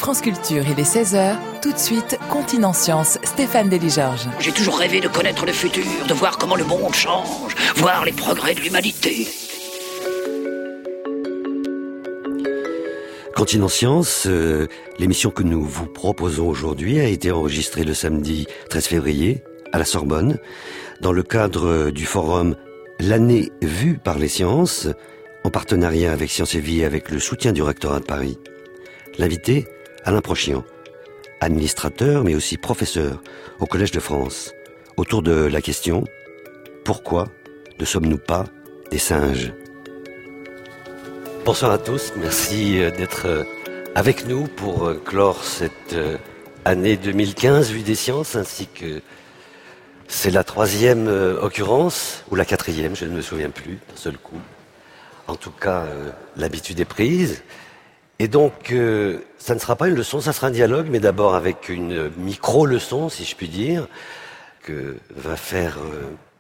France Culture, il est 16h. Tout de suite, Continent Science, Stéphane Delis-Georges. J'ai toujours rêvé de connaître le futur, de voir comment le monde change, voir les progrès de l'humanité. Continent Science, l'émission que nous vous proposons aujourd'hui a été enregistrée le samedi 13 février à la Sorbonne, dans le cadre du forum L'année vue par les sciences, en partenariat avec Sciences et Vie et avec le soutien du rectorat de Paris. L'invité, Alain Prochian, administrateur mais aussi professeur au Collège de France, autour de la question « Pourquoi ne sommes-nous pas des singes ?» Bonsoir à tous, merci d'être avec nous pour clore cette année 2015 Vue des sciences, ainsi que c'est la 3e occurrence, ou la 4e, je ne me souviens plus d'un seul coup. En tout cas, l'habitude est prise. Et donc, ça ne sera pas une leçon, ça sera un dialogue, mais d'abord avec une micro-leçon, si je puis dire, que va faire